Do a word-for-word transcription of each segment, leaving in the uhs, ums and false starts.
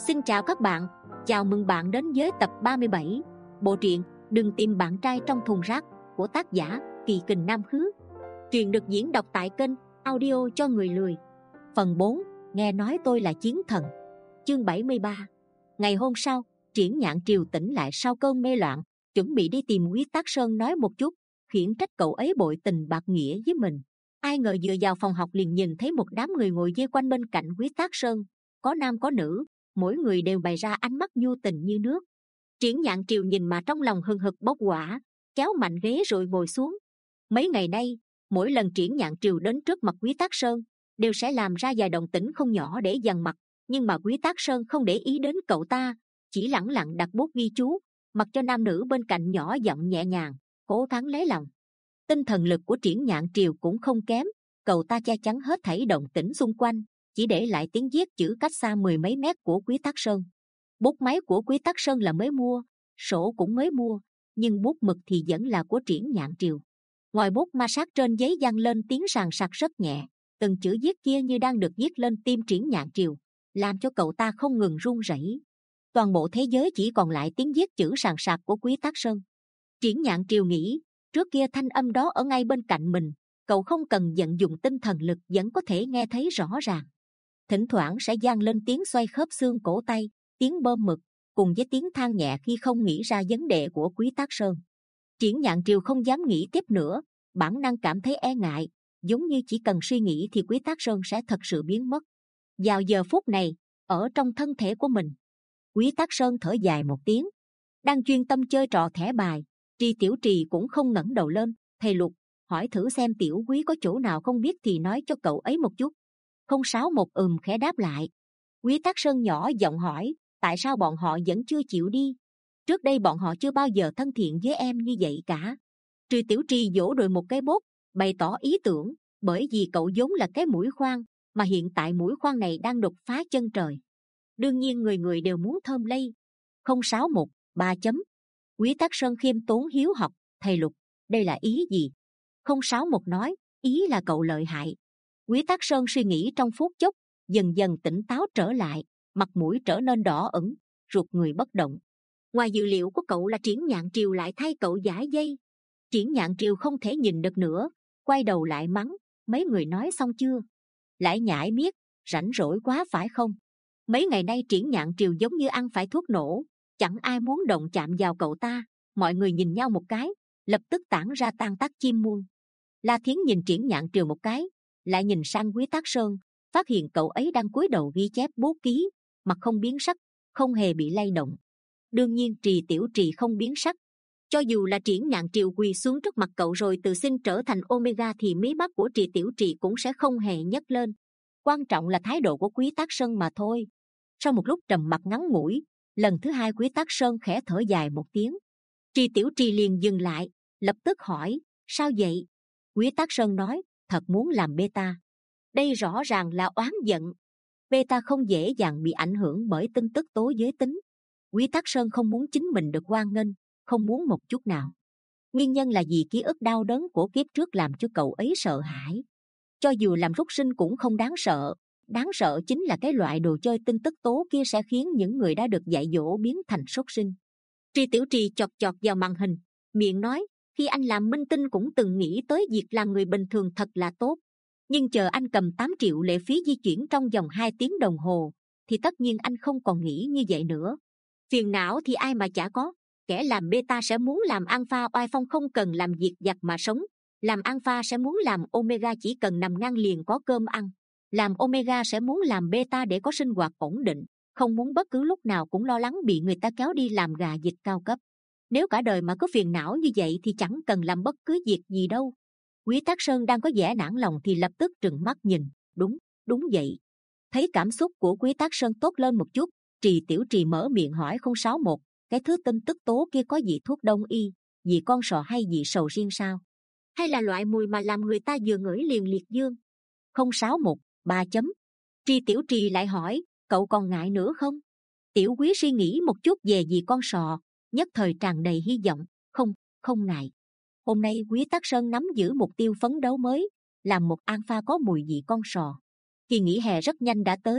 Xin chào các bạn, chào mừng bạn đến với tập ba mươi bảy bộ truyện Đừng tìm bạn trai trong thùng rác của tác giả Kỳ Kình Nam Khứ. Truyện được diễn đọc tại kênh audio cho người lười. Phần bốn, nghe nói tôi là chiến thần. Chương bảy mươi ba. Ngày hôm sau, Triển Nhạn Triều tỉnh lại sau cơn mê loạn, chuẩn bị đi tìm Quý Tác Sơn nói một chút, khiển trách cậu ấy bội tình bạc nghĩa với mình. Ai ngờ vừa vào phòng học liền nhìn thấy một đám người ngồi vây quanh bên cạnh Quý Tác Sơn, có nam có nữ, mỗi người đều bày ra ánh mắt nhu tình như nước. Triển Nhạn Triều nhìn mà trong lòng hừng hực bốc hỏa, kéo mạnh ghế rồi ngồi xuống. Mấy ngày nay, mỗi lần Triển Nhạn Triều đến trước mặt Quý Tác Sơn, đều sẽ làm ra vài động tĩnh không nhỏ để dằn mặt, nhưng mà Quý Tác Sơn không để ý đến cậu ta, chỉ lẳng lặng đặt bút ghi chú, mặc cho nam nữ bên cạnh nhỏ giọng nhẹ nhàng, cố gắng lấy lòng. Tinh thần lực của Triển Nhạn Triều cũng không kém, cậu ta che chắn hết thảy động tĩnh xung quanh, chỉ để lại tiếng viết chữ cách xa mười mấy mét của Quý Tác Sơn. Bút máy của Quý Tác Sơn là mới mua, sổ cũng mới mua, nhưng bút mực thì vẫn là của Triển Nhạn Triều. Ngòi bút ma sát trên giấy vang lên tiếng sàn sạt rất nhẹ, từng chữ viết kia như đang được viết lên tim Triển Nhạn Triều, làm cho cậu ta không ngừng run rẩy. Toàn bộ thế giới chỉ còn lại tiếng viết chữ sàn sạt của Quý Tác Sơn. Triển Nhạn Triều nghĩ, trước kia thanh âm đó ở ngay bên cạnh mình, cậu không cần vận dụng tinh thần lực vẫn có thể nghe thấy rõ ràng. Thỉnh thoảng sẽ vang lên tiếng xoay khớp xương cổ tay, tiếng bơm mực, cùng với tiếng than nhẹ khi không nghĩ ra vấn đề của Quý Tác Sơn. Triển Nhạn Triều không dám nghĩ tiếp nữa, bản năng cảm thấy e ngại, giống như chỉ cần suy nghĩ thì Quý Tác Sơn sẽ thật sự biến mất. Vào giờ phút này, ở trong thân thể của mình, Quý Tác Sơn thở dài một tiếng, đang chuyên tâm chơi trò thẻ bài. Tri Tiểu Trì cũng không ngẩng đầu lên. Thầy Lục, hỏi thử xem Tiểu Quý có chỗ nào không biết thì nói cho cậu ấy một chút. Không sáu một ừm khẽ đáp lại. Quý Tác Sơn nhỏ giọng hỏi, tại sao bọn họ vẫn chưa chịu đi? Trước đây bọn họ chưa bao giờ thân thiện với em như vậy cả. Tri Tiểu Trì vỗ đùi một cái bốt, bày tỏ ý tưởng, bởi vì cậu vốn là cái mũi khoan, mà hiện tại mũi khoan này đang đột phá chân trời. Đương nhiên người người đều muốn thơm lây. Không sáu một, ba chấm. Quý Tác Sơn khiêm tốn hiếu học, thầy Lục, đây là ý gì? Không sáu một nói, ý là cậu lợi hại. Quý Tác Sơn suy nghĩ trong phút chốc, dần dần tỉnh táo trở lại, mặt mũi trở nên đỏ ửng, ruột người bất động. Ngoài dự liệu của cậu là Triển Nhạn Triều lại thay cậu giải dây. Triển Nhạn Triều không thể nhìn được nữa, quay đầu lại mắng, mấy người nói xong chưa? Lại nhải miết, rảnh rỗi quá phải không? Mấy ngày nay Triển Nhạn Triều giống như ăn phải thuốc nổ, chẳng ai muốn động chạm vào cậu ta. Mọi người nhìn nhau một cái, lập tức tản ra tan tác chim muôn. La Thiến nhìn Triển Nhạn Triều một cái, lại nhìn sang Quý Tác Sơn, phát hiện cậu ấy đang cúi đầu ghi chép bút ký, mặt không biến sắc, không hề bị lay động. Đương nhiên Trì Tiểu Trì không biến sắc. Cho dù là Triển Nhạn Triều quỳ xuống trước mặt cậu rồi từ xin trở thành Omega thì mí mắt của Trì Tiểu Trì cũng sẽ không hề nhấc lên. Quan trọng là thái độ của Quý Tác Sơn mà thôi. Sau một lúc trầm mặc ngắn ngủi, lần thứ hai Quý Tác Sơn khẽ thở dài một tiếng. Trì Tiểu Trì liền dừng lại, lập tức hỏi, sao vậy? Quý Tác Sơn nói, thật muốn làm beta. Đây rõ ràng là oán giận. Beta không dễ dàng bị ảnh hưởng bởi tin tức tố giới tính. Quý Tác Sơn không muốn chính mình được hoan nghênh, không muốn một chút nào. Nguyên nhân là vì ký ức đau đớn của kiếp trước làm cho cậu ấy sợ hãi. Cho dù làm súc sinh cũng không đáng sợ. Đáng sợ chính là cái loại đồ chơi tin tức tố kia sẽ khiến những người đã được dạy dỗ biến thành súc sinh. Tri Tiểu Trì chọt chọt vào màn hình, miệng nói, khi anh làm minh tinh cũng từng nghĩ tới việc làm người bình thường thật là tốt. Nhưng chờ anh cầm tám triệu lệ phí di chuyển trong vòng hai tiếng đồng hồ, thì tất nhiên anh không còn nghĩ như vậy nữa. Phiền não thì ai mà chả có. Kẻ làm beta sẽ muốn làm alpha oai phong không cần làm việc vặt mà sống. Làm alpha sẽ muốn làm omega chỉ cần nằm ngang liền có cơm ăn. Làm omega sẽ muốn làm beta để có sinh hoạt ổn định, không muốn bất cứ lúc nào cũng lo lắng bị người ta kéo đi làm gà vịt cao cấp. Nếu cả đời mà có phiền não như vậy thì chẳng cần làm bất cứ việc gì đâu. Quý Tác Sơn đang có vẻ nản lòng thì lập tức trừng mắt nhìn, đúng, đúng vậy. Thấy cảm xúc của Quý Tác Sơn tốt lên một chút, Trì Tiểu Trì mở miệng hỏi không sáu một, cái thứ tin tức tố kia có vị thuốc đông y, vị con sò hay vị sầu riêng sao? Hay là loại mùi mà làm người ta vừa ngửi liền liệt dương? Không sáu một, ba chấm. Tri Tiểu Trì lại hỏi, cậu còn ngại nữa không? Tiểu Quý suy nghĩ một chút về vị con sò, nhất thời tràn đầy hy vọng, không, không ngại. Hôm nay Quý Tác Sơn nắm giữ mục tiêu phấn đấu mới, làm một alpha có mùi vị con sò. Kỳ nghỉ hè rất nhanh đã tới,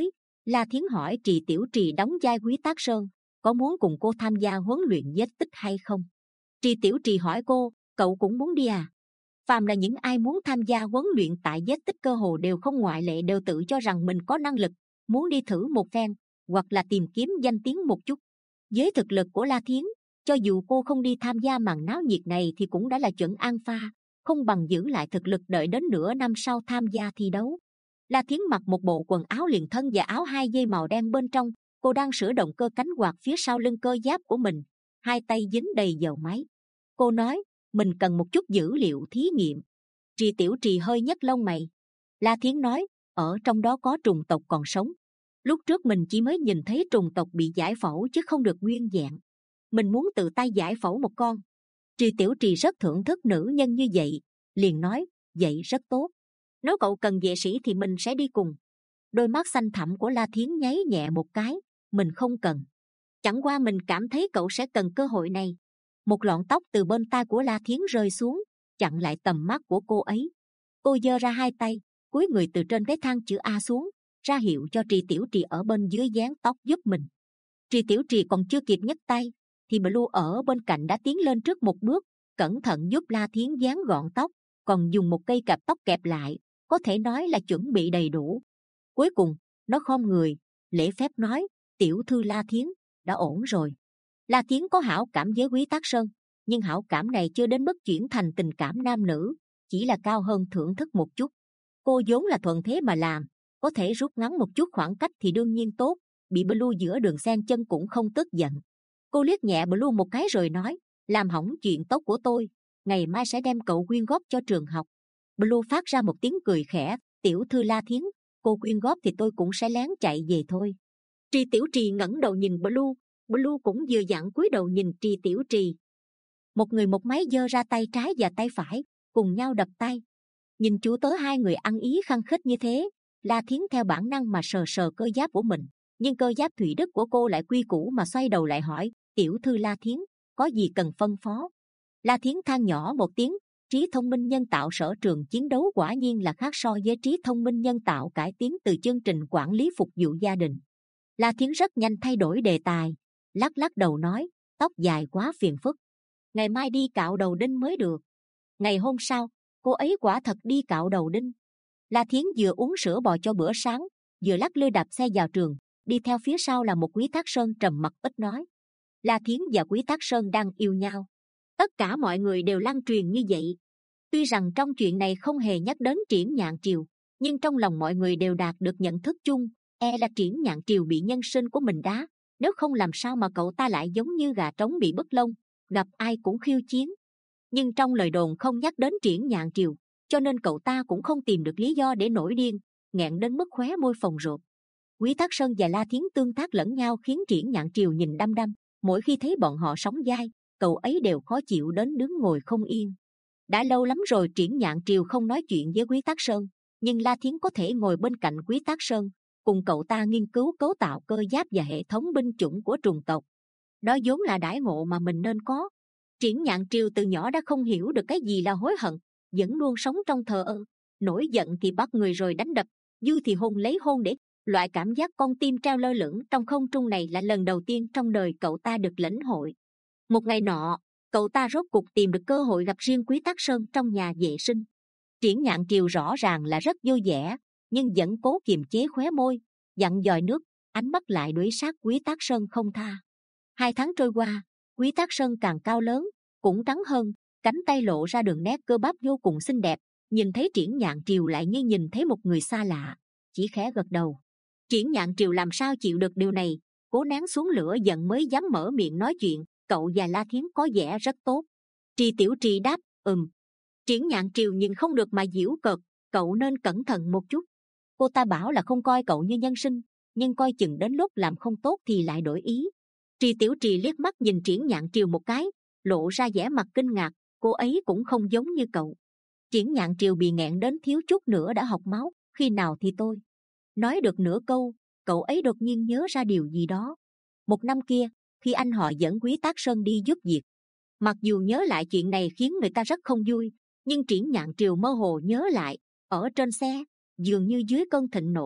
La Thiến hỏi Trì Tiểu Trì đóng vai Quý Tác Sơn có muốn cùng cô tham gia huấn luyện vết tích hay không. Trì Tiểu Trì hỏi cô, cậu cũng muốn đi à? Phàm là những ai muốn tham gia huấn luyện tại vết tích cơ hồ đều không ngoại lệ đều tự cho rằng mình có năng lực, muốn đi thử một phen, hoặc là tìm kiếm danh tiếng một chút. Với thực lực của La Thiến, cho dù cô không đi tham gia màn náo nhiệt này thì cũng đã là chuẩn an pha, không bằng giữ lại thực lực đợi đến nửa năm sau tham gia thi đấu. La Thiến mặc một bộ quần áo liền thân và áo hai dây màu đen bên trong. Cô đang sửa động cơ cánh quạt phía sau lưng cơ giáp của mình, hai tay dính đầy dầu máy. Cô nói, mình cần một chút dữ liệu thí nghiệm. Trì Tiểu Trì hơi nhấc lông mày. La Thiến nói, ở trong đó có trùng tộc còn sống. Lúc trước mình chỉ mới nhìn thấy trùng tộc bị giải phẫu chứ không được nguyên vẹn. Mình muốn tự tay giải phẫu một con. Trì Tiểu Trì rất thưởng thức nữ nhân như vậy, liền nói, vậy rất tốt. Nếu cậu cần vệ sĩ thì mình sẽ đi cùng. Đôi mắt xanh thẳm của La Thiến nháy nhẹ một cái, mình không cần. Chẳng qua mình cảm thấy cậu sẽ cần cơ hội này. Một lọn tóc từ bên tai của La Thiến rơi xuống, chặn lại tầm mắt của cô ấy. Cô giơ ra hai tay, cúi người từ trên cái thang chữ A xuống, ra hiệu cho Trì Tiểu Trì ở bên dưới dán tóc giúp mình. Trì Tiểu Trì còn chưa kịp nhấc tay, thì Blue ở bên cạnh đã tiến lên trước một bước, cẩn thận giúp La Thiến dán gọn tóc, còn dùng một cây cạp tóc kẹp lại, có thể nói là chuẩn bị đầy đủ. Cuối cùng, nó khom người, lễ phép nói, tiểu thư La Thiến, đã ổn rồi. La Thiến có hảo cảm với Quý Tác Sơn, nhưng hảo cảm này chưa đến mức chuyển thành tình cảm nam nữ, chỉ là cao hơn thưởng thức một chút. Cô vốn là thuận thế mà làm, có thể rút ngắn một chút khoảng cách thì đương nhiên tốt, bị Blue giữa đường xen chân cũng không tức giận. Cô liếc nhẹ Blue một cái rồi nói, làm hỏng chuyện tốt của tôi, ngày mai sẽ đem cậu quyên góp cho trường học. Blue phát ra một tiếng cười khẽ, tiểu thư La Thiến, cô quyên góp thì tôi cũng sẽ lén chạy về thôi. Trì Tiểu Trì ngẩng đầu nhìn Blue, Blue cũng vừa dặn cúi đầu nhìn Trì Tiểu Trì. Một người một máy giơ ra tay trái và tay phải, cùng nhau đập tay. Nhìn chú tớ hai người ăn ý khăng khít như thế, La Thiến theo bản năng mà sờ sờ cơ giáp của mình, nhưng cơ giáp thủy đức của cô lại quy củ mà xoay đầu lại hỏi, tiểu thư La Thiến, có gì cần phân phó? La Thiến than nhỏ một tiếng, trí thông minh nhân tạo sở trường chiến đấu quả nhiên là khác so với trí thông minh nhân tạo cải tiến từ chương trình quản lý phục vụ gia đình. La Thiến rất nhanh thay đổi đề tài, lắc lắc đầu nói, tóc dài quá phiền phức, ngày mai đi cạo đầu đinh mới được. Ngày hôm sau, cô ấy quả thật đi cạo đầu đinh. La Thiến vừa uống sữa bò cho bữa sáng, vừa lắc lư đạp xe vào trường, đi theo phía sau là một Quý Tác Sơn trầm mặc ít nói. La Thiến và Quý Tác Sơn đang yêu nhau, tất cả mọi người đều lan truyền như vậy. Tuy rằng trong chuyện này không hề nhắc đến Triển Nhạn Triều, nhưng trong lòng mọi người đều đạt được nhận thức chung, e là Triển Nhạn Triều bị nhân sinh của mình đá, nếu không làm sao mà cậu ta lại giống như gà trống bị bứt lông, gặp ai cũng khiêu chiến. Nhưng trong lời đồn không nhắc đến Triển Nhạn Triều, cho nên cậu ta cũng không tìm được lý do để nổi điên, nghẹn đến mức khóe môi phồng rộp. Quý Tác Sơn và La Thiến tương tác lẫn nhau khiến Triển Nhạn Triều nhìn đăm đăm, mỗi khi thấy bọn họ sóng vai, cậu ấy đều khó chịu đến đứng ngồi không yên. Đã lâu lắm rồi Triển Nhạn Triều không nói chuyện với Quý Tác Sơn, nhưng La Thiến có thể ngồi bên cạnh Quý Tác Sơn, cùng cậu ta nghiên cứu cấu tạo cơ giáp và hệ thống binh chủng của trùng tộc. Đó vốn là đãi ngộ mà mình nên có. Triển Nhạn Triều từ nhỏ đã không hiểu được cái gì là hối hận, vẫn luôn sống trong thờ ơ, nổi giận thì bắt người rồi đánh đập, vui thì hôn lấy hôn để. Loại cảm giác con tim treo lơ lửng trong không trung này là lần đầu tiên trong đời cậu ta được lãnh hội. Một ngày nọ, cậu ta rốt cuộc tìm được cơ hội gặp riêng Quý Tác Sơn trong nhà vệ sinh. Triển Nhạn Triều rõ ràng là rất vui vẻ, nhưng vẫn cố kiềm chế khóe môi, dặn dòi nước, ánh mắt lại đuổi sát Quý Tác Sơn không tha. Hai tháng trôi qua, Quý Tác Sơn càng cao lớn, cũng trắng hơn, cánh tay lộ ra đường nét cơ bắp vô cùng xinh đẹp. Nhìn thấy Triển Nhạn Triều lại như nhìn thấy một người xa lạ, chỉ khẽ gật đầu. Triển Nhạn Triều làm sao chịu được điều này, cố nén xuống lửa giận mới dám mở miệng nói chuyện. Cậu và La Thiến có vẻ rất tốt. Trì Tiểu Trì đáp, ừm. Triển Nhạn Triều nhìn không được mà giễu cợt, cậu nên cẩn thận một chút. Cô ta bảo là không coi cậu như nhân sinh, nhưng coi chừng đến lúc làm không tốt thì lại đổi ý. Trì Tiểu Trì liếc mắt nhìn Triển Nhạn Triều một cái, lộ ra vẻ mặt kinh ngạc, cô ấy cũng không giống như cậu. Triển Nhạn Triều bị nghẹn đến thiếu chút nữa đã học máu, khi nào thì tôi. Nói được nửa câu, cậu ấy đột nhiên nhớ ra điều gì đó. Một năm kia, khi anh họ dẫn Quý Tác Sơn đi giúp việc, mặc dù nhớ lại chuyện này khiến người ta rất không vui, nhưng Triển Nhạn Triều mơ hồ nhớ lại, ở trên xe, dường như dưới cơn thịnh nộ,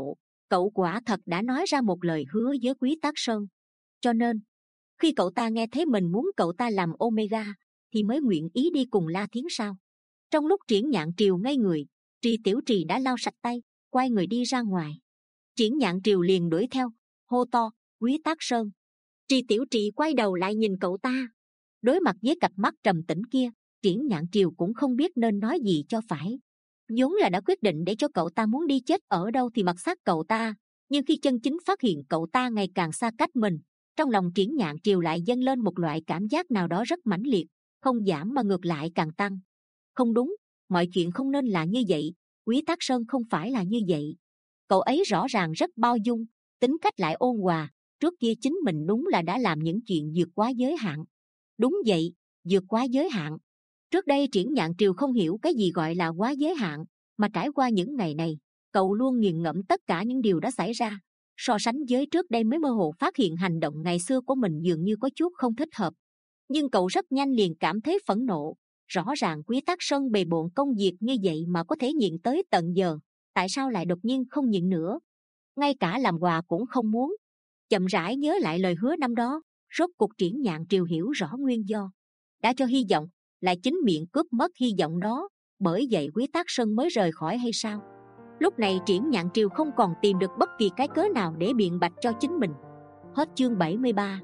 cậu quả thật đã nói ra một lời hứa với Quý Tác Sơn. Cho nên khi cậu ta nghe thấy mình muốn cậu ta làm Omega thì mới nguyện ý đi cùng La Thiến sao? Trong lúc Triển Nhạn Triều ngây người, Tri Tiểu Trì đã lau sạch tay, quay người đi ra ngoài. Triển Nhạn Triều liền đuổi theo, hô to: Quý Tác Sơn! Tri Tiểu Trì quay đầu lại nhìn cậu ta. Đối mặt với cặp mắt trầm tĩnh kia, Triển Nhạn Triều cũng không biết nên nói gì cho phải. Vốn là đã quyết định để cho cậu ta muốn đi chết ở đâu thì mặc xác cậu ta, nhưng khi chân chính phát hiện cậu ta ngày càng xa cách mình, trong lòng Triển Nhạn Triều lại dâng lên một loại cảm giác nào đó rất mãnh liệt, không giảm mà ngược lại càng tăng. Không đúng, mọi chuyện không nên là như vậy. Quý Tác Sơn không phải là như vậy. Cậu ấy rõ ràng rất bao dung, tính cách lại ôn hòa. Trước kia chính mình đúng là đã làm những chuyện vượt quá giới hạn. Đúng vậy, vượt quá giới hạn. Trước đây Triển Nhạn Triều không hiểu cái gì gọi là quá giới hạn, mà trải qua những ngày này, cậu luôn nghiền ngẫm tất cả những điều đã xảy ra. So sánh với trước đây mới mơ hồ phát hiện hành động ngày xưa của mình dường như có chút không thích hợp. Nhưng cậu rất nhanh liền cảm thấy phẫn nộ. Rõ ràng Quý Tác Sơn bề bộn công việc như vậy mà có thể nhịn tới tận giờ, tại sao lại đột nhiên không nhịn nữa? Ngay cả làm quà cũng không muốn. Chậm rãi nhớ lại lời hứa năm đó, rốt cuộc Triển Nhạn Triều hiểu rõ nguyên do. Đã cho hy vọng, lại chính miệng cướp mất hy vọng đó, bởi vậy Quý Tác Sơn mới rời khỏi hay sao? Lúc này Triển Nhạn Triều không còn tìm được bất kỳ cái cớ nào để biện bạch cho chính mình. Hết chương bảy mươi ba.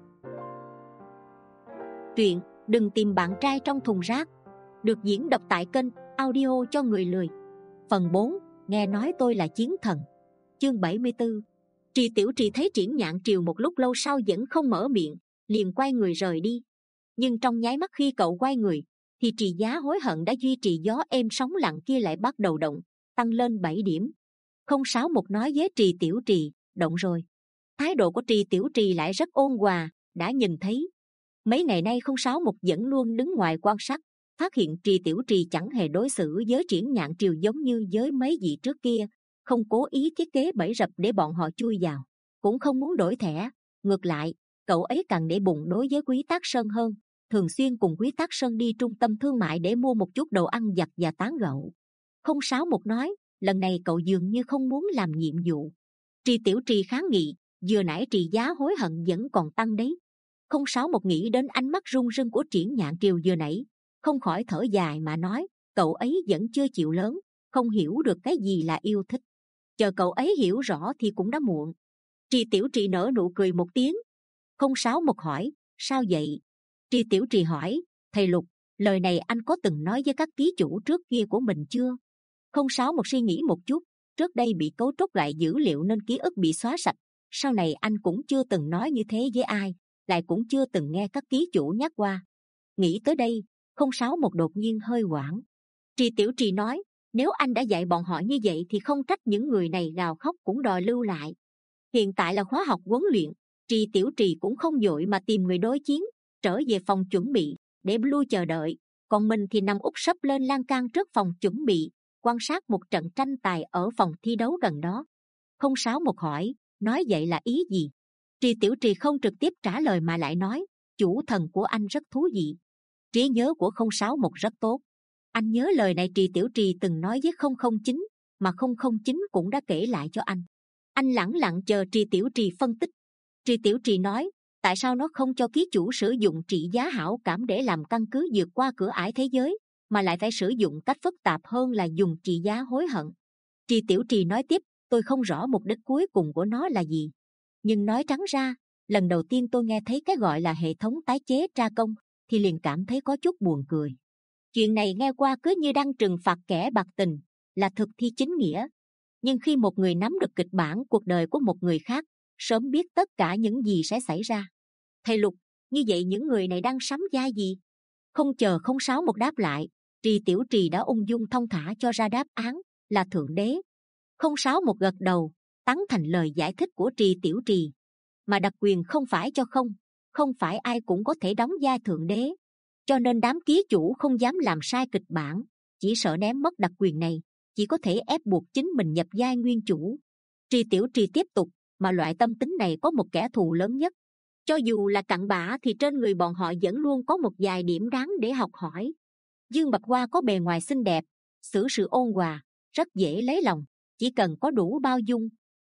Truyện Đừng Tìm Bạn Trai Trong Thùng Rác được diễn đọc tại kênh Audio Cho Người Lười. Phần bốn. Nghe nói tôi là chiến thần. Chương bảy mươi tư. Trì Tiểu Trì thấy Triển Nhạn Triều một lúc lâu sau vẫn không mở miệng, liền quay người rời đi. Nhưng trong nháy mắt khi cậu quay người, thì trì giá hối hận đã duy trì gió êm sóng lặng kia lại bắt đầu động, tăng lên bảy điểm. Không sáu một nói với Trì Tiểu Trì: động rồi. Thái độ của Trì Tiểu Trì lại rất ôn hòa. Đã nhìn thấy mấy ngày nay không sáu một vẫn luôn đứng ngoài quan sát, phát hiện Trì Tiểu Trì chẳng hề đối xử với Triển Nhạn Triều giống như với mấy vị trước kia, không cố ý thiết kế bẫy rập để bọn họ chui vào, cũng không muốn đổi thẻ. Ngược lại, cậu ấy càng để bụng đối với Quý Tác Sơn hơn, thường xuyên cùng Quý Tác Sơn đi trung tâm thương mại để mua một chút đồ ăn vặt và tán gẫu. Không sáu một nói, lần này cậu dường như không muốn làm nhiệm vụ. Trì Tiểu Trì kháng nghị: vừa nãy trì giá hối hận vẫn còn tăng đấy. Không sáu một nghĩ đến ánh mắt run run của Triển Nhạn Triều vừa nãy, không khỏi thở dài mà nói: cậu ấy vẫn chưa chịu lớn, không hiểu được cái gì là yêu thích. Chờ cậu ấy hiểu rõ thì cũng đã muộn. Trì Tiểu Trì nở nụ cười một tiếng. Không sáu một hỏi: sao vậy? Trì Tiểu Trì hỏi: thầy Lục, lời này anh có từng nói với các ký chủ trước kia của mình chưa? Không sáu một suy nghĩ một chút. Trước đây bị cấu trúc lại dữ liệu nên ký ức bị xóa sạch. Sau này anh cũng chưa từng nói như thế với ai, lại cũng chưa từng nghe các ký chủ nhắc qua. Nghĩ tới đây, không sáu một đột nhiên hơi hoảng. Trì Tiểu Trì nói: nếu anh đã dạy bọn họ như vậy thì không trách những người này gào khóc cũng đòi lưu lại. Hiện tại là khóa học huấn luyện, Trì Tiểu Trì cũng không vội mà tìm người đối chiến, trở về phòng chuẩn bị để Blue chờ đợi. Còn mình thì nằm úp sấp lên lan can trước phòng chuẩn bị, quan sát một trận tranh tài ở phòng thi đấu gần đó. Không sáu một hỏi: nói vậy là ý gì? Trì Tiểu Trì không trực tiếp trả lời mà lại nói: chủ thần của anh rất thú vị. Trí nhớ của không sáu một rất tốt. Anh nhớ lời này Trì Tiểu Trì từng nói với không không chín, mà không không chín cũng đã kể lại cho anh. Anh lẳng lặng chờ Trì Tiểu Trì phân tích. Trì Tiểu Trì nói: tại sao nó không cho ký chủ sử dụng trị giá hảo cảm để làm căn cứ vượt qua cửa ải thế giới, mà lại phải sử dụng cách phức tạp hơn là dùng trị giá hối hận? Trì Tiểu Trì nói tiếp: tôi không rõ mục đích cuối cùng của nó là gì, nhưng nói trắng ra, lần đầu tiên tôi nghe thấy cái gọi là hệ thống tái chế tra công thì liền cảm thấy có chút buồn cười. Chuyện này nghe qua cứ như đang trừng phạt kẻ bạc tình, là thực thi chính nghĩa. Nhưng khi một người nắm được kịch bản cuộc đời của một người khác, sớm biết tất cả những gì sẽ xảy ra. Thầy Lục, như vậy những người này đang sắm vai gì? Không chờ không sáu một đáp lại, Trì Tiểu Trì đã ung dung thong thả cho ra đáp án: là thượng đế. Không sáu một gật đầu, tán thành lời giải thích của Trì Tiểu Trì. Mà đặc quyền không phải cho không, không phải ai cũng có thể đóng vai thượng đế. Cho nên đám ký chủ không dám làm sai kịch bản, chỉ sợ ném mất đặc quyền này, chỉ có thể ép buộc chính mình nhập vai nguyên chủ. Trì Tiểu Trì tiếp tục: mà loại tâm tính này có một kẻ thù lớn nhất. Cho dù là cặn bã thì trên người bọn họ vẫn luôn có một vài điểm đáng để học hỏi. Dương Bạch Hoa có bề ngoài xinh đẹp, xử sự ôn hòa, rất dễ lấy lòng, chỉ cần có đủ bao dung,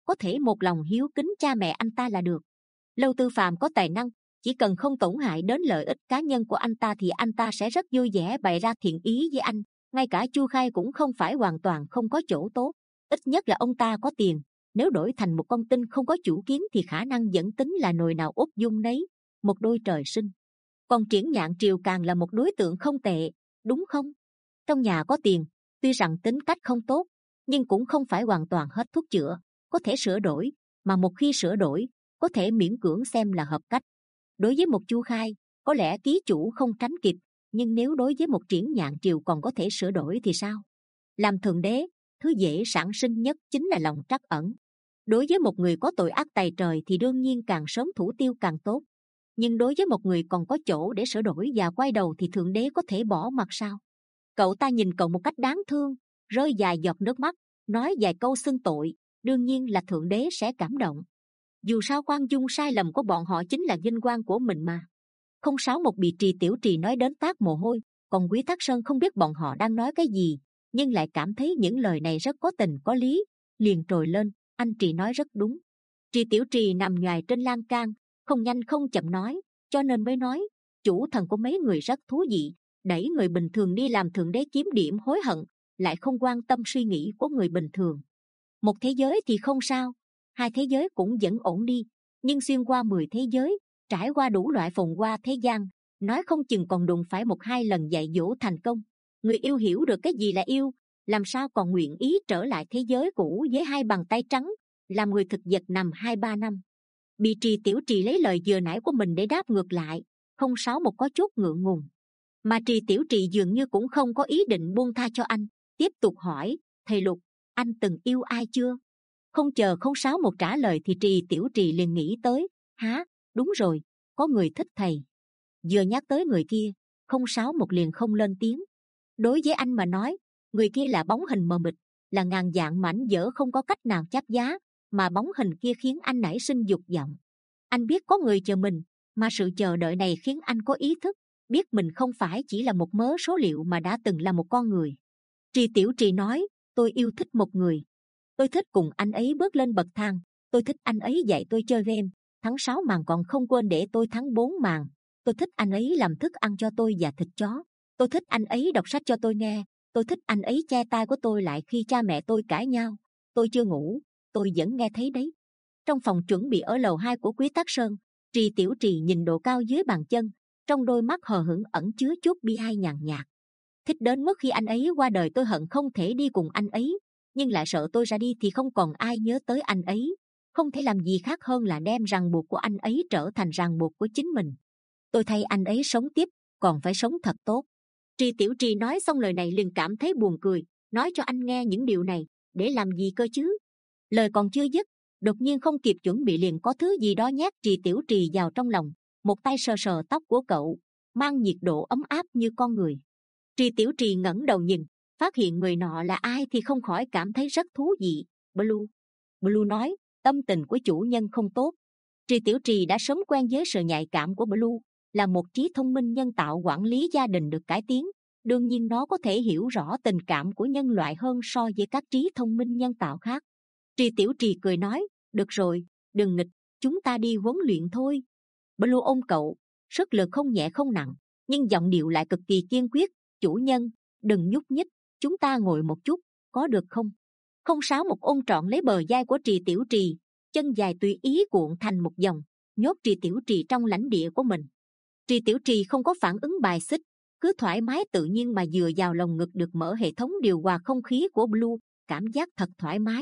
có thể một lòng hiếu kính cha mẹ anh ta là được. Lâu Tư Phạm có tài năng, chỉ cần không tổn hại đến lợi ích cá nhân của anh ta thì anh ta sẽ rất vui vẻ bày ra thiện ý với anh. Ngay cả Chu Khai cũng không phải hoàn toàn không có chỗ tốt, ít nhất là ông ta có tiền. Nếu đổi thành một con tinh không có chủ kiến thì khả năng dẫn tính là nồi nào úp dung nấy, một đôi trời sinh. Còn Triển Nhạn Triều càng là một đối tượng không tệ, đúng không? Trong nhà có tiền, tuy rằng tính cách không tốt, nhưng cũng không phải hoàn toàn hết thuốc chữa, có thể sửa đổi, mà một khi sửa đổi, có thể miễn cưỡng xem là hợp cách. Đối với một Chu Khai, có lẽ ký chủ không tránh kịp, nhưng nếu đối với một Triển Nhạn Triều còn có thể sửa đổi thì sao? Làm thượng đế, thứ dễ sản sinh nhất chính là lòng trắc ẩn. Đối với một người có tội ác tày trời thì đương nhiên càng sớm thủ tiêu càng tốt. Nhưng đối với một người còn có chỗ để sửa đổi và quay đầu thì thượng đế có thể bỏ mặc sao? Cậu ta nhìn cậu một cách đáng thương, rơi dài giọt nước mắt, nói vài câu xưng tội, đương nhiên là thượng đế sẽ cảm động. Dù sao khoan dung sai lầm của bọn họ chính là vinh quang của mình mà. Không sáu một bị Trì Tiểu Trì nói đến tát mồ hôi, còn Quý Thác Sơn không biết bọn họ đang nói cái gì, nhưng lại cảm thấy những lời này rất có tình có lý, liền trồi lên, anh Trì nói rất đúng. Trì Tiểu Trì nằm nhoài trên lan can, không nhanh không chậm nói, cho nên mới nói, chủ thần của mấy người rất thú vị, đẩy người bình thường đi làm thượng đế kiếm điểm hối hận, lại không quan tâm suy nghĩ của người bình thường. Một thế giới thì không sao, hai thế giới cũng vẫn ổn đi, nhưng xuyên qua mười thế giới, trải qua đủ loại phồn hoa thế gian, nói không chừng còn đụng phải một hai lần dạy dỗ thành công. Người yêu hiểu được cái gì là yêu, làm sao còn nguyện ý trở lại thế giới cũ với hai bàn tay trắng, làm người thực vật nằm hai ba năm. Bị Trì Tiểu Trì lấy lời vừa nãy của mình để đáp ngược lại, không sáu một có chút ngượng ngùng. Mà Trì Tiểu Trì dường như cũng không có ý định buông tha cho anh, tiếp tục hỏi, thầy Lục, anh từng yêu ai chưa? Không chờ không sáu một trả lời thì Trì Tiểu Trì liền nghĩ tới, há, đúng rồi, có người thích thầy. Vừa nhắc tới người kia, không sáu một liền không lên tiếng. Đối với anh mà nói, người kia là bóng hình mờ mịt, là ngàn dạng mảnh vỡ không có cách nào chắp giá, mà bóng hình kia khiến anh nảy sinh dục vọng. Anh biết có người chờ mình, mà sự chờ đợi này khiến anh có ý thức, biết mình không phải chỉ là một mớ số liệu mà đã từng là một con người. Trì Tiểu Trì nói, tôi yêu thích một người. Tôi thích cùng anh ấy bước lên bậc thang, tôi thích anh ấy dạy tôi chơi game, thắng sáu màn còn không quên để tôi thắng bốn màn. Tôi thích anh ấy làm thức ăn cho tôi và thịt chó. Tôi thích anh ấy đọc sách cho tôi nghe. Tôi thích anh ấy che tai của tôi lại khi cha mẹ tôi cãi nhau. Tôi chưa ngủ, tôi vẫn nghe thấy đấy. Trong phòng chuẩn bị ở lầu hai của Quý Tắc Sơn, Trì Tiểu Trì nhìn độ cao dưới bàn chân, trong đôi mắt hờ hững ẩn chứa chút bi ai nhàn nhạt. Thích đến mức khi anh ấy qua đời tôi hận không thể đi cùng anh ấy, nhưng lại sợ tôi ra đi thì không còn ai nhớ tới anh ấy, không thể làm gì khác hơn là đem ràng buộc của anh ấy trở thành ràng buộc của chính mình. Tôi thay anh ấy sống tiếp, còn phải sống thật tốt. Trì Tiểu Trì nói xong lời này liền cảm thấy buồn cười, nói cho anh nghe những điều này để làm gì cơ chứ? Lời còn chưa dứt, đột nhiên không kịp chuẩn bị liền có thứ gì đó nhét Trì Tiểu Trì vào trong lòng, một tay sờ sờ tóc của cậu, mang nhiệt độ ấm áp như con người. Trì Tiểu Trì ngẩng đầu nhìn, phát hiện người nọ là ai thì không khỏi cảm thấy rất thú vị. Blue. Blue nói, tâm tình của chủ nhân không tốt. Trì Tiểu Trì đã sớm quen với sự nhạy cảm của Blue, là một trí thông minh nhân tạo quản lý gia đình được cải tiến. Đương nhiên nó có thể hiểu rõ tình cảm của nhân loại hơn so với các trí thông minh nhân tạo khác. Trì Tiểu Trì cười nói, được rồi, đừng nghịch, chúng ta đi huấn luyện thôi. Blue ôm cậu, sức lực không nhẹ không nặng, nhưng giọng điệu lại cực kỳ kiên quyết. Chủ nhân, đừng nhúc nhích, chúng ta ngồi một chút, có được không? Không sáu một ôm trọn lấy bờ vai của Trì Tiểu Trì, chân dài tùy ý cuộn thành một vòng, nhốt Trì Tiểu Trì trong lãnh địa của mình. Trì Tiểu Trì không có phản ứng bài xích, cứ thoải mái tự nhiên mà dựa vào lồng ngực được mở hệ thống điều hòa không khí của Blue, cảm giác thật thoải mái.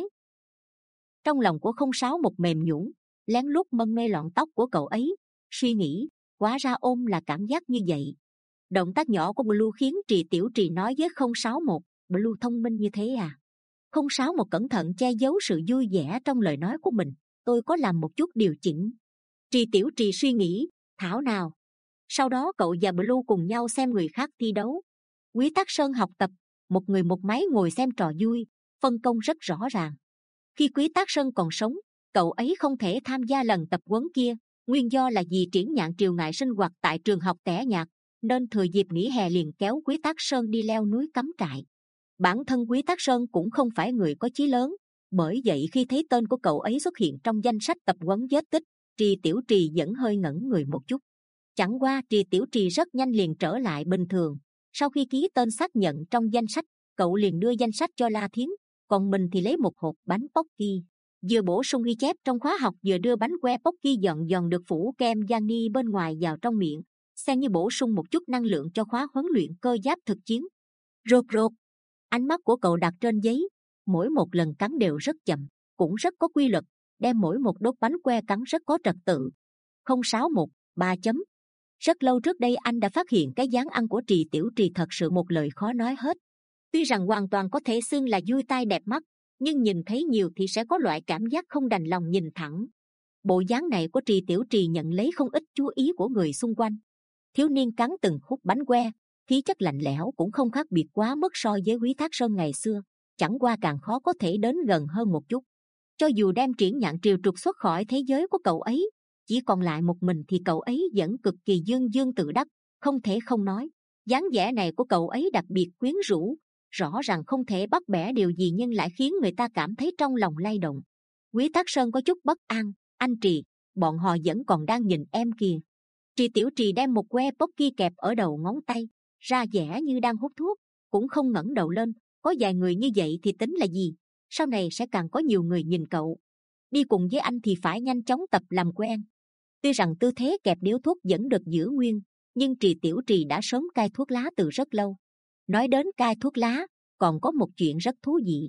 Trong lòng của không sáu một mềm nhũn, lén lút mân mê lọn tóc của cậu ấy, suy nghĩ, hóa ra ôm là cảm giác như vậy. Động tác nhỏ của Blue khiến Trì Tiểu Trì nói với không sáu một, Blue thông minh như thế à? không sáu một cẩn thận che giấu sự vui vẻ trong lời nói của mình, tôi có làm một chút điều chỉnh. Trì Tiểu Trì suy nghĩ, thảo nào. Sau đó cậu và Blue cùng nhau xem người khác thi đấu. Quý Tắc Sơn học tập, một người một máy ngồi xem trò vui, phân công rất rõ ràng. Khi Quý Tắc Sơn còn sống, cậu ấy không thể tham gia lần tập huấn kia, nguyên do là vì Triển Nhạn Triều ngại sinh hoạt tại trường học tẻ nhạt, nên thừa dịp nghỉ hè liền kéo Quý Tắc Sơn đi leo núi cắm trại. Bản thân Quý Tắc Sơn cũng không phải người có chí lớn, Bởi vậy khi thấy tên của cậu ấy xuất hiện trong danh sách tập huấn vết tích, Trì Tiểu Trì vẫn hơi ngẩn người một chút. Chẳng qua Trì Tiểu Trì rất nhanh liền trở lại bình thường. Sau khi ký tên xác nhận trong danh sách, cậu liền đưa danh sách cho La Thiến, còn mình thì lấy một hộp bánh pocky. Vừa bổ sung ghi chép trong khóa học, vừa đưa bánh que pocky giòn giòn được phủ kem vani bên ngoài vào trong miệng, xem như bổ sung một chút năng lượng cho khóa huấn luyện cơ giáp thực chiến. Rột rột, ánh mắt của cậu đặt trên giấy, mỗi một lần cắn đều rất chậm, cũng rất có quy luật, đem mỗi một đốt bánh que cắn rất có trật tự. Không sáu một ba chấm. Rất lâu trước đây anh đã phát hiện cái dáng ăn của Trì Tiểu Trì thật sự một lời khó nói hết. Tuy rằng hoàn toàn có thể xưng là vui tai đẹp mắt, nhưng nhìn thấy nhiều thì sẽ có loại cảm giác không đành lòng nhìn thẳng. Bộ dáng này của Trì Tiểu Trì nhận lấy không ít chú ý của người xung quanh. Thiếu niên cắn từng khúc bánh que, khí chất lạnh lẽo cũng không khác biệt quá mức so với Quý Thác Sơn ngày xưa, chẳng qua càng khó có thể đến gần hơn một chút. Cho dù đem Triển Nhạn Triều trục xuất khỏi thế giới của cậu ấy, chỉ còn lại một mình thì cậu ấy vẫn cực kỳ dương dương tự đắc, không thể không nói, dáng vẻ này của cậu ấy đặc biệt quyến rũ, rõ ràng không thể bắt bẻ điều gì nhưng lại khiến người ta cảm thấy trong lòng lay động. Quý Thác Sơn có chút bất an. Anh Trì, bọn họ vẫn còn đang nhìn em kìa. Trì Tiểu Trì đem một que pocky kẹp ở đầu ngón tay, ra vẻ như đang hút thuốc, cũng không ngẩng đầu lên. Có vài người như vậy thì tính là gì, sau này sẽ càng có nhiều người nhìn cậu. Đi cùng với anh thì phải nhanh chóng tập làm quen. Tuy rằng tư thế kẹp điếu thuốc vẫn được giữ nguyên, nhưng Trì Tiểu Trì đã sớm cai thuốc lá từ rất lâu. Nói đến cai thuốc lá, còn có một chuyện rất thú vị.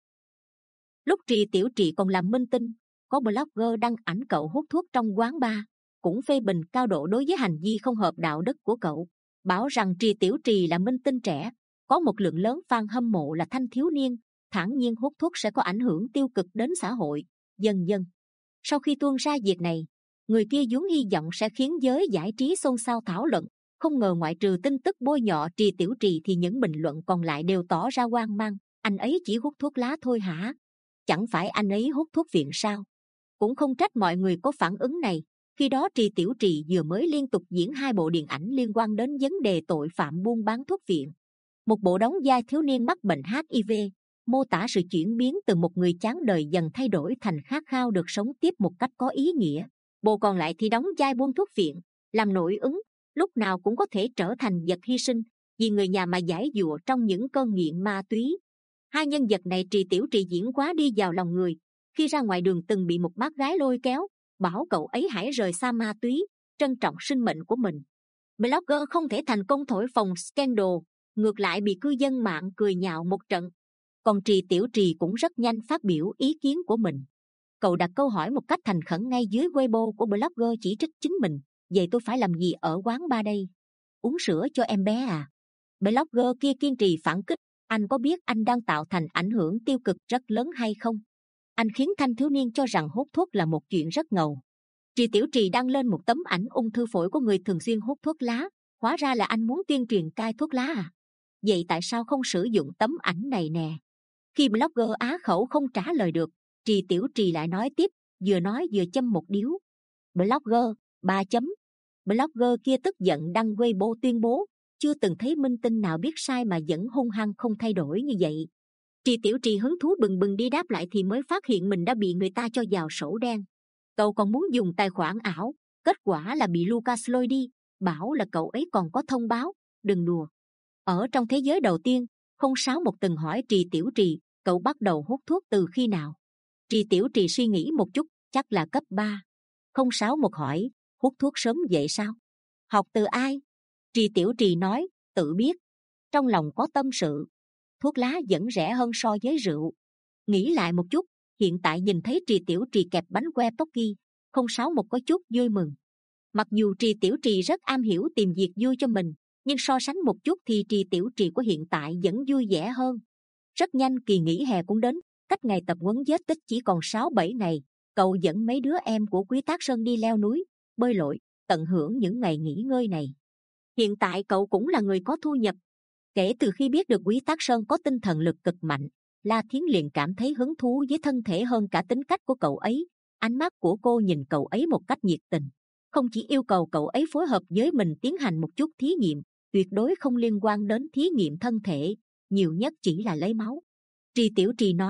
Lúc Trì Tiểu Trì còn làm minh tinh, có blogger đăng ảnh cậu hút thuốc trong quán bar, cũng phê bình cao độ đối với hành vi không hợp đạo đức của cậu, bảo rằng Trì Tiểu Trì là minh tinh trẻ, có một lượng lớn fan hâm mộ là thanh thiếu niên, thản nhiên hút thuốc sẽ có ảnh hưởng tiêu cực đến xã hội, dần dần. Sau khi tuôn ra việc này, người kia vốn hy vọng sẽ khiến giới giải trí xôn xao thảo luận, không ngờ ngoại trừ tin tức bôi nhọ Trì Tiểu Trì thì những bình luận còn lại đều tỏ ra hoang mang. Anh ấy chỉ hút thuốc lá thôi hả? Chẳng phải anh ấy hút thuốc viện sao? Cũng không trách mọi người có phản ứng này. Khi đó Trì Tiểu Trì vừa mới liên tục diễn hai bộ điện ảnh liên quan đến vấn đề tội phạm buôn bán thuốc viện. Một bộ đóng vai thiếu niên mắc bệnh H I V, mô tả sự chuyển biến từ một người chán đời dần thay đổi thành khát khao được sống tiếp một cách có ý nghĩa. Bộ còn lại thì đóng vai buôn thuốc viện, làm nội ứng, lúc nào cũng có thể trở thành vật hy sinh vì người nhà mà giải dụa trong những cơn nghiện ma túy. Hai nhân vật này Trì Tiểu Trì diễn quá đi vào lòng người. Khi ra ngoài đường từng bị một bác gái lôi kéo, bảo cậu ấy hãy rời xa ma túy, trân trọng sinh mệnh của mình. Blogger không thể thành công thổi phồng scandal, ngược lại bị cư dân mạng cười nhạo một trận. Còn Trì Tiểu Trì cũng rất nhanh phát biểu ý kiến của mình. Cậu đặt câu hỏi một cách thành khẩn ngay dưới Weibo của blogger chỉ trích chính mình. Vậy tôi phải làm gì ở quán bar đây? Uống sữa cho em bé à? Blogger kia kiên trì phản kích. Anh có biết anh đang tạo thành ảnh hưởng tiêu cực rất lớn hay không? Anh khiến thanh thiếu niên cho rằng hút thuốc là một chuyện rất ngầu. Trì Tiểu Trì đăng lên một tấm ảnh ung thư phổi của người thường xuyên hút thuốc lá. Hóa ra là anh muốn tuyên truyền cai thuốc lá à? Vậy tại sao không sử dụng tấm ảnh này nè? Khi blogger á khẩu không trả lời được, Trì Tiểu Trì lại nói tiếp, vừa nói vừa châm một điếu. Blogger, ba chấm. Blogger kia tức giận đăng Weibo tuyên bố, chưa từng thấy minh tinh nào biết sai mà vẫn hung hăng không thay đổi như vậy. Trì Tiểu Trì hứng thú bừng bừng đi đáp lại thì mới phát hiện mình đã bị người ta cho vào sổ đen. Cậu còn muốn dùng tài khoản ảo, kết quả là bị Lucas lôi đi, bảo là cậu ấy còn có thông báo, đừng đùa. Ở trong thế giới đầu tiên, không sáu một từng hỏi Trì Tiểu Trì, cậu bắt đầu hút thuốc từ khi nào? Trì Tiểu Trì suy nghĩ một chút, chắc là cấp ba. Không sáu một hỏi, hút thuốc sớm vậy sao? Học từ ai? Trì Tiểu Trì nói, tự biết. Trong lòng có tâm sự. Thuốc lá vẫn rẻ hơn so với rượu. Nghĩ lại một chút, hiện tại nhìn thấy Trì Tiểu Trì kẹp bánh que pocky, không sáu một có chút vui mừng. Mặc dù Trì Tiểu Trì rất am hiểu tìm việc vui cho mình, nhưng so sánh một chút thì Trì Tiểu Trì của hiện tại vẫn vui vẻ hơn. Rất nhanh kỳ nghỉ hè cũng đến, cách ngày tập huấn vết tích chỉ còn sáu bảy ngày. Cậu dẫn mấy đứa em của Quý Thác Sơn đi leo núi, bơi lội, tận hưởng những ngày nghỉ ngơi này. Hiện tại cậu cũng là người có thu nhập. Kể từ khi biết được Quý Thác Sơn có tinh thần lực cực mạnh, La Thiến liền cảm thấy hứng thú với thân thể hơn cả tính cách của cậu ấy. Ánh mắt của cô nhìn cậu ấy một cách nhiệt tình, không chỉ yêu cầu cậu ấy phối hợp với mình tiến hành một chút thí nghiệm, tuyệt đối không liên quan đến thí nghiệm thân thể, nhiều nhất chỉ là lấy máu. Trì Tiểu Trì nói,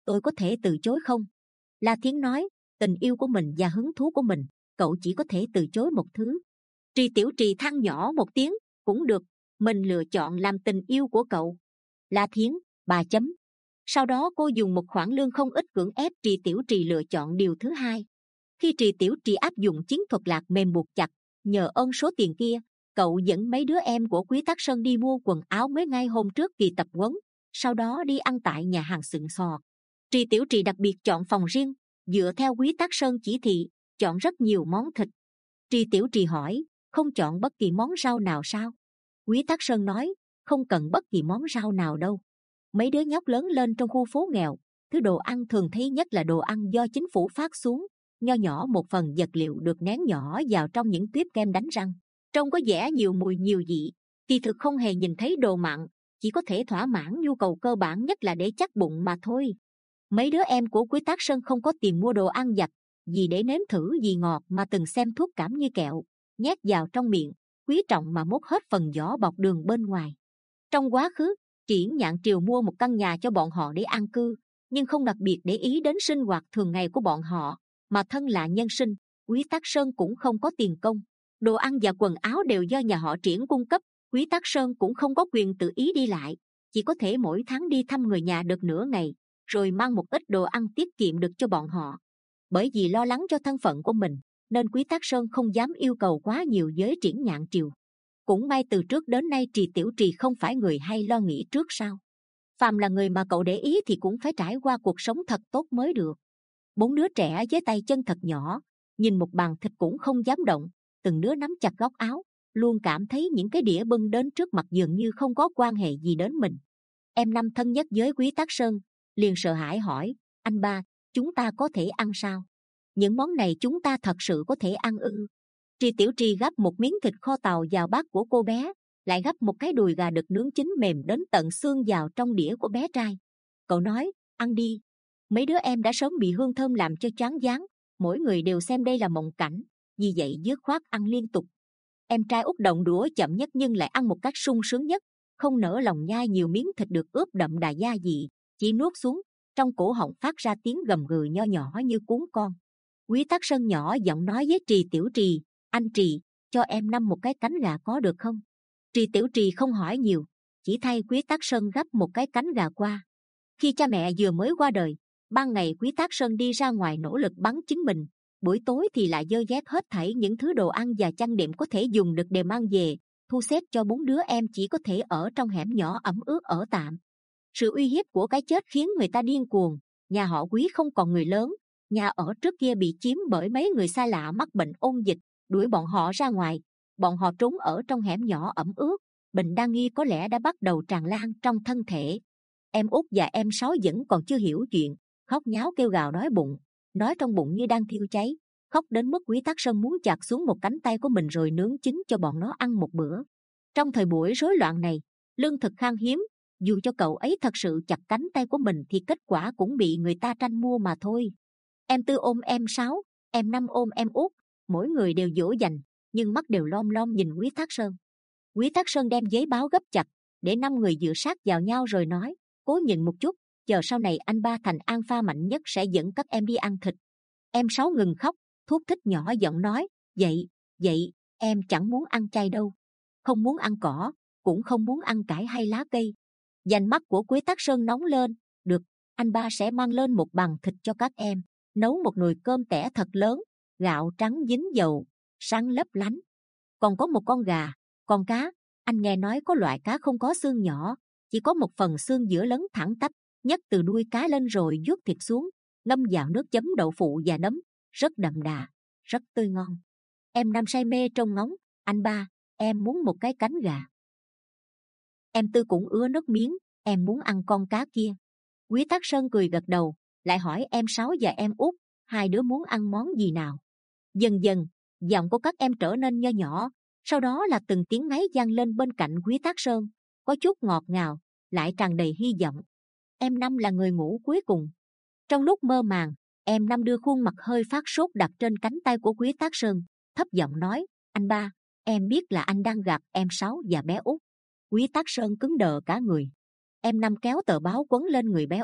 Tôi có thể từ chối không? La Thiến nói, tình yêu của mình và hứng thú của mình, cậu chỉ có thể từ chối một thứ. Trì Tiểu Trì than nhỏ một tiếng, cũng được, mình lựa chọn làm tình yêu của cậu. La Thiến, bà chấm. Sau đó cô dùng một khoản lương không ít cưỡng ép Trì Tiểu Trì lựa chọn điều thứ hai. Khi Trì Tiểu Trì áp dụng chiến thuật lạc mềm buộc chặt, nhờ ơn số tiền kia, cậu dẫn mấy đứa em của Quý Tác Sơn đi mua quần áo mới ngay hôm trước kỳ tập huấn, sau đó đi ăn tại nhà hàng xịn sò. Trì Tiểu Trì đặc biệt chọn phòng riêng, dựa theo Quý Tác Sơn chỉ thị, chọn rất nhiều món thịt. Trì Tiểu Trì hỏi, không chọn bất kỳ món rau nào sao? Quý Tác Sơn nói, không cần bất kỳ món rau nào đâu. Mấy đứa nhóc lớn lên trong khu phố nghèo, thứ đồ ăn thường thấy nhất là đồ ăn do chính phủ phát xuống, nho nhỏ một phần vật liệu được nén nhỏ vào trong những tuyếp kem đánh răng, trông có vẻ nhiều mùi nhiều vị, kỳ thực không hề nhìn thấy đồ mặn, chỉ có thể thỏa mãn nhu cầu cơ bản nhất là để chắc bụng mà thôi. Mấy đứa em của Quý Tác Sơn không có tiền mua đồ ăn vặt gì để nếm thử gì ngọt, mà từng xem thuốc cảm như kẹo, nhét vào trong miệng, quý trọng mà mốt hết phần vỏ bọc đường bên ngoài. Trong quá khứ, Triển Nhạn Triều mua một căn nhà cho bọn họ để an cư, nhưng không đặc biệt để ý đến sinh hoạt thường ngày của bọn họ, mà thân là nhân sinh, Quý Tác Sơn cũng không có tiền công. Đồ ăn và quần áo đều do nhà họ Triển cung cấp, Quý Tác Sơn cũng không có quyền tự ý đi lại, chỉ có thể mỗi tháng đi thăm người nhà được nửa ngày, rồi mang một ít đồ ăn tiết kiệm được cho bọn họ. Bởi vì lo lắng cho thân phận của mình, nên Quý Tác Sơn không dám yêu cầu quá nhiều với Triển Nhạn Triều. Cũng may từ trước đến nay Trì Tiểu Trì không phải người hay lo nghĩ trước sau. Phàm là người mà cậu để ý thì cũng phải trải qua cuộc sống thật tốt mới được. Bốn đứa trẻ với tay chân thật nhỏ, nhìn một bàn thịt cũng không dám động, từng đứa nắm chặt góc áo, luôn cảm thấy những cái đĩa bưng đến trước mặt dường như không có quan hệ gì đến mình. Em Năm thân nhất với Quý Tác Sơn, liền sợ hãi hỏi, anh ba, chúng ta có thể ăn sao? Những món này chúng ta thật sự có thể ăn ư? Trì Tiểu Trì gắp một miếng thịt kho tàu vào bát của cô bé, lại gắp một cái đùi gà đực nướng chín mềm đến tận xương vào trong đĩa của bé trai. Cậu nói, ăn đi. Mấy đứa em đã sớm bị hương thơm làm cho choáng váng, mỗi người đều xem đây là mộng cảnh, vì vậy dứt khoát ăn liên tục. Em trai út động đũa chậm nhất nhưng lại ăn một cách sung sướng nhất, không nỡ lòng nhai nhiều miếng thịt được ướp đậm đà gia vị, chỉ nuốt xuống, trong cổ họng phát ra tiếng gầm gừ nho nhỏ như cuốn con. Quý Tác Sơn nhỏ giọng nói với Trì Tiểu Trì, anh Trì, cho em Năm một cái cánh gà có được không? Trì Tiểu Trì không hỏi nhiều, chỉ thay Quý Tác Sơn gắp một cái cánh gà qua. Khi cha mẹ vừa mới qua đời, ban ngày Quý Tác Sơn đi ra ngoài nỗ lực bắn chính mình, buổi tối thì lại dơ dét hết thảy những thứ đồ ăn và chăn đệm có thể dùng được để mang về, thu xếp cho bốn đứa em chỉ có thể ở trong hẻm nhỏ ẩm ướt ở tạm. Sự uy hiếp của cái chết khiến người ta điên cuồng. Nhà họ Quý không còn người lớn, nhà ở trước kia bị chiếm bởi mấy người xa lạ mắc bệnh ôn dịch, đuổi bọn họ ra ngoài. Bọn họ trốn ở trong hẻm nhỏ ẩm ướt, bệnh đa nghi có lẽ đã bắt đầu tràn lan trong thân thể. Em Út và em Sáu vẫn còn chưa hiểu chuyện, khóc nháo kêu gào đói bụng, nói trong bụng như đang thiêu cháy, khóc đến mức Quý Tác Sơn muốn chặt xuống một cánh tay của mình rồi nướng chín cho bọn nó ăn một bữa. Trong thời buổi rối loạn này, lương thực khan hiếm, dù cho cậu ấy thật sự chặt cánh tay của mình thì kết quả cũng bị người ta tranh mua mà thôi. Em Tư ôm em Sáu, em Năm ôm em Út, mỗi người đều dỗ dành, nhưng mắt đều lom lom nhìn Quý Tác Sơn. Quý Tác Sơn đem giấy báo gấp chặt, để năm người dựa sát vào nhau rồi nói, cố nhìn một chút, chờ sau này anh ba thành alpha mạnh nhất sẽ dẫn các em đi ăn thịt. Em Sáu ngừng khóc, thúc thích nhỏ giọng nói, vậy, vậy, em chẳng muốn ăn chay đâu, không muốn ăn cỏ, cũng không muốn ăn cải hay lá cây. Vành mắt của Quý Tác Sơn nóng lên, được, anh ba sẽ mang lên một bàn thịt cho các em, nấu một nồi cơm tẻ thật lớn, gạo trắng dính dầu, sáng lấp lánh. Còn có một con gà, con cá, anh nghe nói có loại cá không có xương nhỏ, chỉ có một phần xương giữa lấn thẳng tắp, nhấc từ đuôi cá lên rồi vuốt thịt xuống, ngâm vào nước chấm đậu phụ và nấm, rất đậm đà, rất tươi ngon. Em Năm say mê trông ngóng, anh ba, em muốn một cái cánh gà. Em Tư cũng ứa nước miếng, em muốn ăn con cá kia. Quý Tác Sơn cười gật đầu, lại hỏi em Sáu và em Út, hai đứa muốn ăn món gì nào? Dần dần, giọng của các em trở nên nho nhỏ, sau đó là từng tiếng ngáy vang lên bên cạnh Quý Tác Sơn, có chút ngọt ngào, lại tràn đầy hy vọng. Em Năm là người ngủ cuối cùng. Trong lúc mơ màng, em Năm đưa khuôn mặt hơi phát sốt đặt trên cánh tay của Quý Tác Sơn, thấp giọng nói, anh ba, em biết là anh đang gạt em Sáu và bé Út. Quý Tác Sơn cứng đờ cả người. Em Năm kéo tờ báo quấn lên người bé Út,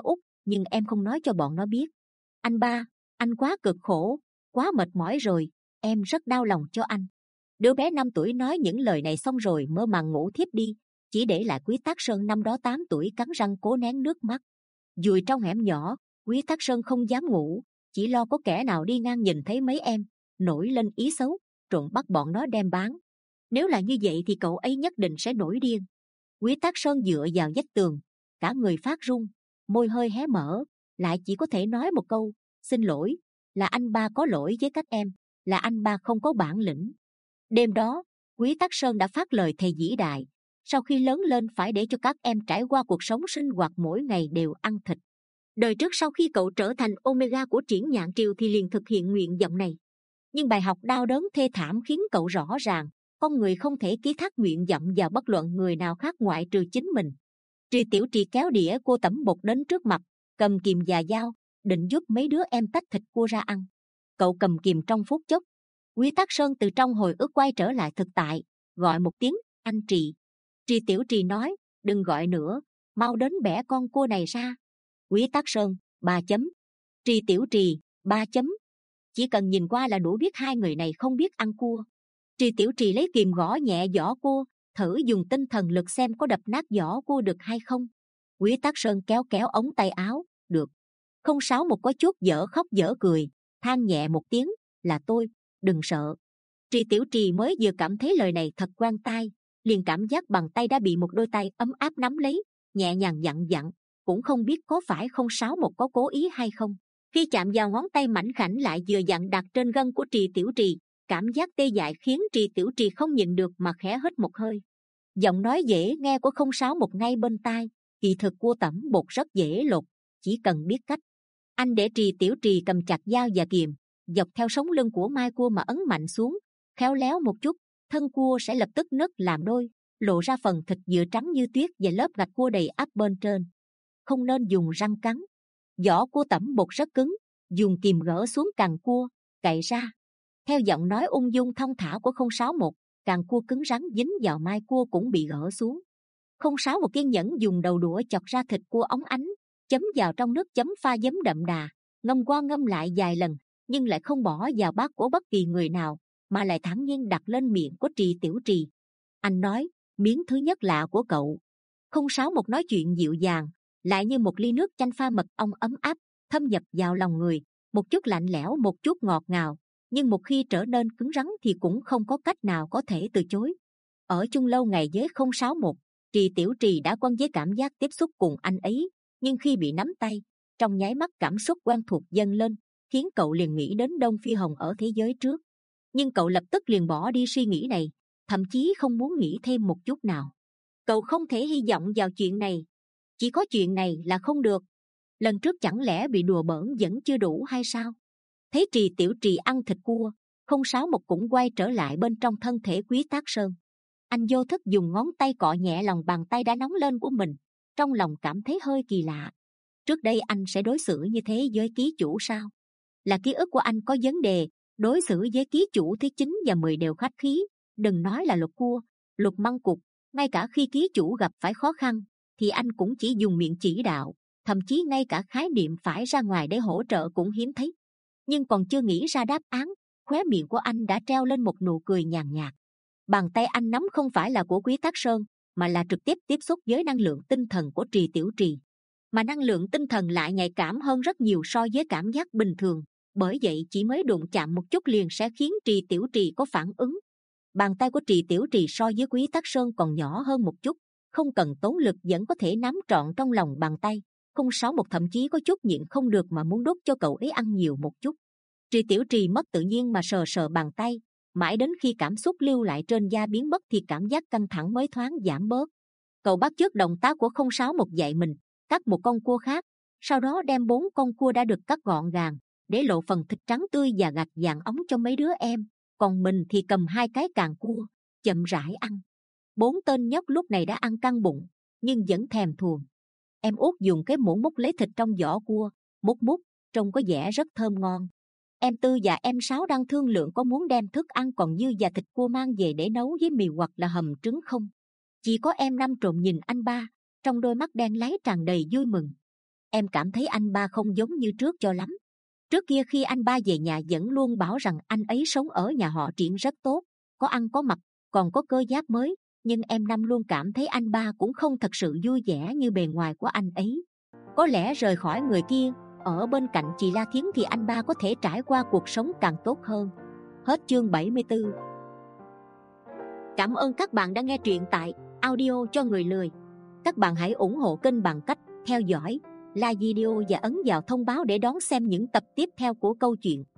nhưng em không nói cho bọn nó biết. Anh ba, anh quá cực khổ, quá mệt mỏi rồi, em rất đau lòng cho anh. Đứa bé năm tuổi nói những lời này xong rồi mơ màng ngủ thiếp đi, chỉ để lại Quý Tác Sơn năm đó tám tuổi cắn răng cố nén nước mắt. Dùi trong hẻm nhỏ, Quý Tác Sơn không dám ngủ, chỉ lo có kẻ nào đi ngang nhìn thấy mấy em, nổi lên ý xấu, trộn bắt bọn nó đem bán. Nếu là như vậy thì cậu ấy nhất định sẽ nổi điên. Quý Tác Sơn dựa vào vách tường, cả người phát run, môi hơi hé mở, lại chỉ có thể nói một câu: xin lỗi, là anh ba có lỗi với các em, là anh ba không có bản lĩnh. Đêm đó, Quý Tác Sơn đã phát lời thề vĩ đại: sau khi lớn lên phải để cho các em trải qua cuộc sống sinh hoạt mỗi ngày đều ăn thịt. Đời trước sau khi cậu trở thành Omega của Triển Nhạn Triều thì liền thực hiện nguyện vọng này. Nhưng bài học đau đớn thê thảm khiến cậu rõ ràng, con người không thể ký thác nguyện vọng vào bất luận người nào khác ngoại trừ chính mình. Trì Tiểu Trì kéo đĩa cô tẩm bột đến trước mặt, cầm kìm và dao, định giúp mấy đứa em tách thịt cua ra ăn. Cậu cầm kìm trong phút chốc. Quý Tác Sơn từ trong hồi ức quay trở lại thực tại, gọi một tiếng: anh Trì. Trì Tiểu Trì nói: đừng gọi nữa, mau đến bẻ con cua này ra. Quý Tác Sơn: ba chấm. Trì Tiểu Trì: ba chấm. Chỉ cần nhìn qua là đủ biết hai người này không biết ăn cua. Trì Tiểu Trì lấy kìm gõ nhẹ vỏ cua, thử dùng tinh thần lực xem có đập nát vỏ cua được hay không. Quý Tác Sơn kéo kéo ống tay áo: được. Không sáu một có chút dở khóc dở cười, than nhẹ một tiếng: là tôi, đừng sợ. Trì Tiểu Trì mới vừa cảm thấy lời này thật quen tai, liền cảm giác bàn tay đã bị một đôi tay ấm áp nắm lấy, nhẹ nhàng dặn dặn, cũng không biết có phải không sáu một có cố ý hay không. Khi chạm vào ngón tay mảnh khảnh lại vừa dặn đặt trên gân của Trì Tiểu Trì, cảm giác tê dại khiến Trì Tiểu Trì không nhịn được mà khẽ hít một hơi. Giọng nói dễ nghe của không sáu một ngay bên tai, kỳ thực cua tẩm bột rất dễ lột, chỉ cần biết cách. Anh để Trì Tiểu Trì cầm chặt dao và kìm, dọc theo sống lưng của mai cua mà ấn mạnh xuống, khéo léo một chút, thân cua sẽ lập tức nứt làm đôi, lộ ra phần thịt vừa trắng như tuyết và lớp gạch cua đầy ắp bên trên. Không nên dùng răng cắn. Vỏ cua tẩm bột rất cứng, dùng kìm gỡ xuống càng cua, cạy ra. Theo giọng nói ung dung thong thả của không sáu một, càng cua cứng rắn dính vào mai cua cũng bị gỡ xuống. Không sáu một kiên nhẫn dùng đầu đũa chọc ra thịt cua óng ánh, chấm vào trong nước chấm pha giấm đậm đà, ngâm qua ngâm lại vài lần, nhưng lại không bỏ vào bát của bất kỳ người nào, mà lại thản nhiên đặt lên miệng của Trì Tiểu Trì. Anh nói: miếng thứ nhất lạ của cậu. Không sáu một nói chuyện dịu dàng, lại như một ly nước chanh pha mật ong ấm áp, thâm nhập vào lòng người, một chút lạnh lẽo một chút ngọt ngào, nhưng một khi trở nên cứng rắn thì cũng không có cách nào có thể từ chối. Ở chung lâu ngày với không sáu một, Trì Tiểu Trì đã quen với cảm giác tiếp xúc cùng anh ấy, nhưng khi bị nắm tay, trong nháy mắt cảm xúc quen thuộc dâng lên, khiến cậu liền nghĩ đến Đông Phi Hồng ở thế giới trước. Nhưng cậu lập tức liền bỏ đi suy nghĩ này, thậm chí không muốn nghĩ thêm một chút nào. Cậu không thể hy vọng vào chuyện này, chỉ có chuyện này là không được. Lần trước chẳng lẽ bị đùa bỡn vẫn chưa đủ hay sao? Thấy Trì Tiểu Trì ăn thịt cua, không sáu một cũng quay trở lại bên trong thân thể Quý Tác Sơn. Anh vô thức dùng ngón tay cọ nhẹ lòng bàn tay đã nóng lên của mình, trong lòng cảm thấy hơi kỳ lạ. Trước đây anh sẽ đối xử như thế với ký chủ sao? Là ký ức của anh có vấn đề, đối xử với ký chủ thứ chín và mười đều khách khí, đừng nói là lục cua, lục măng cục, ngay cả khi ký chủ gặp phải khó khăn, thì anh cũng chỉ dùng miệng chỉ đạo, thậm chí ngay cả khái niệm phải ra ngoài để hỗ trợ cũng hiếm thấy. Nhưng còn chưa nghĩ ra đáp án, khóe miệng của anh đã treo lên một nụ cười nhàn nhạt. Bàn tay anh nắm không phải là của Quý Tác Sơn, mà là trực tiếp tiếp xúc với năng lượng tinh thần của Trì Tiểu Trì. Mà năng lượng tinh thần lại nhạy cảm hơn rất nhiều so với cảm giác bình thường, bởi vậy chỉ mới đụng chạm một chút liền sẽ khiến Trì Tiểu Trì có phản ứng. Bàn tay của Trì Tiểu Trì so với Quý Tác Sơn còn nhỏ hơn một chút, không cần tốn lực vẫn có thể nắm trọn trong lòng bàn tay. Không sáu một thậm chí có chút nhịn không được mà muốn đút cho cậu ấy ăn nhiều một chút. Trì Tiểu Trì mất tự nhiên mà sờ sờ bàn tay, mãi đến khi cảm xúc lưu lại trên da biến mất thì cảm giác căng thẳng mới thoáng giảm bớt. Cậu bắt chước động tác của không sáu một dạy mình, cắt một con cua khác, sau đó đem bốn con cua đã được cắt gọn gàng, để lộ phần thịt trắng tươi và gạch vàng óng cho mấy đứa em, còn mình thì cầm hai cái càng cua, chậm rãi ăn. Bốn tên nhóc lúc này đã ăn căng bụng, nhưng vẫn thèm thuồng. Em Út dùng cái muỗng múc lấy thịt trong vỏ cua, múc múc, trông có vẻ rất thơm ngon. Em Tư và em Sáu đang thương lượng có muốn đem thức ăn còn dư và thịt cua mang về để nấu với mì hoặc là hầm trứng không. Chỉ có em Năm trộm nhìn anh ba, trong đôi mắt đen láy tràn đầy vui mừng. em cảm thấy anh ba không giống như trước cho lắm. Trước kia khi anh ba về nhà vẫn luôn bảo rằng anh ấy sống ở nhà họ Triển rất tốt, có ăn có mặc, còn có cơ giáp mới. Nhưng em Năm luôn cảm thấy anh ba cũng không thật sự vui vẻ như bề ngoài của anh ấy. Có lẽ rời khỏi người kia, ở bên cạnh chị La Thiến thì anh ba có thể trải qua cuộc sống càng tốt hơn. Hết chương bảy mươi tư. Cảm ơn các bạn đã nghe truyện tại Audio cho người lười. Các bạn hãy ủng hộ kênh bằng cách theo dõi, like video và ấn vào thông báo để đón xem những tập tiếp theo của câu chuyện.